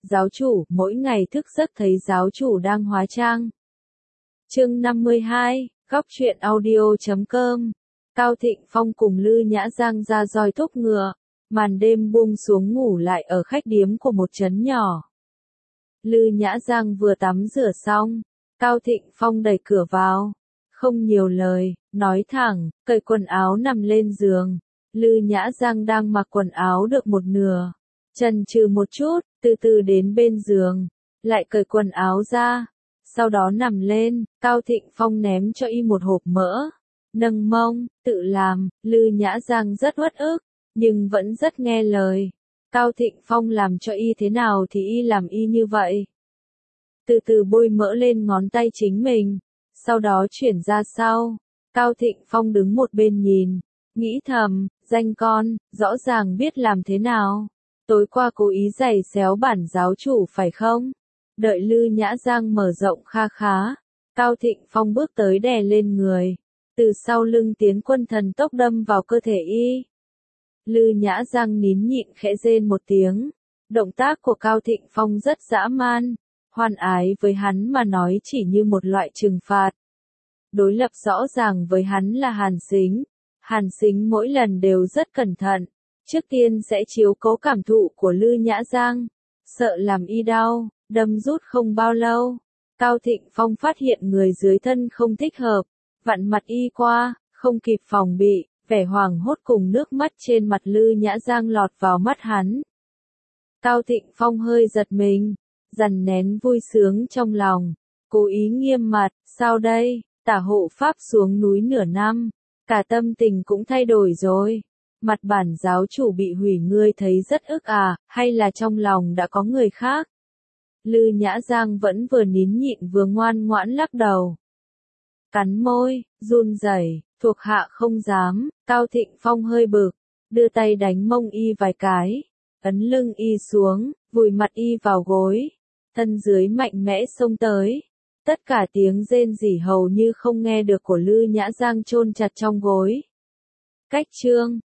Giáo chủ, mỗi ngày thức giấc thấy giáo chủ đang hóa trang. Chương 52, góc truyện audio.com. Cao Thịnh Phong cùng Lư Nhã Giang ra roi thúc ngựa, màn đêm buông xuống ngủ lại ở khách điếm của một trấn nhỏ. Lư Nhã Giang vừa tắm rửa xong, Cao Thịnh Phong đẩy cửa vào, không nhiều lời, nói thẳng, cởi quần áo nằm lên giường. Lư Nhã Giang đang mặc quần áo được một nửa, chần chừ một chút, từ từ đến bên giường, lại cởi quần áo ra, sau đó nằm lên. Cao Thịnh Phong ném cho y một hộp mỡ, nâng mông, tự làm. Lư Nhã Giang rất uất ức, nhưng vẫn rất nghe lời. Cao Thịnh Phong làm cho y thế nào thì y làm y như vậy. Từ từ bôi mỡ lên ngón tay chính mình, sau đó chuyển ra sau. Cao Thịnh Phong đứng một bên nhìn, nghĩ thầm, danh con, rõ ràng biết làm thế nào. Tối qua cố ý giày xéo bản giáo chủ phải không? Đợi Lư Nhã Giang mở rộng kha khá, Cao Thịnh Phong bước tới đè lên người, từ sau lưng tiến quân thần tốc đâm vào cơ thể y. Lư Nhã Giang nín nhịn khẽ rên một tiếng. Động tác của Cao Thịnh Phong rất dã man, hoan ái với hắn mà nói chỉ như một loại trừng phạt. Đối lập rõ ràng với hắn là Hàn Sính. Hàn Sính mỗi lần đều rất cẩn thận, trước tiên sẽ chiếu cố cảm thụ của Lư Nhã Giang, sợ làm y đau. Đâm rút không bao lâu, Cao Thịnh Phong phát hiện người dưới thân không thích hợp, vặn mặt y qua, không kịp phòng bị, vẻ hoảng hốt cùng nước mắt trên mặt Lư Nhã Giang lọt vào mắt hắn. Cao Thịnh Phong hơi giật mình, dằn nén vui sướng trong lòng, cố ý nghiêm mặt, sao đây, tả hộ pháp xuống núi nửa năm, cả tâm tình cũng thay đổi rồi. Mặt bản giáo chủ bị hủy ngươi thấy rất ức à, hay là trong lòng đã có người khác? Lư Nhã Giang vẫn vừa nín nhịn vừa ngoan ngoãn lắc đầu. Cắn môi, run rẩy, thuộc hạ không dám. Cao Thịnh Phong hơi bực, đưa tay đánh mông y vài cái, ấn lưng y xuống, vùi mặt y vào gối, thân dưới mạnh mẽ xông tới. Tất cả tiếng rên rỉ hầu như không nghe được của Lư Nhã Giang chôn chặt trong gối. Cách chương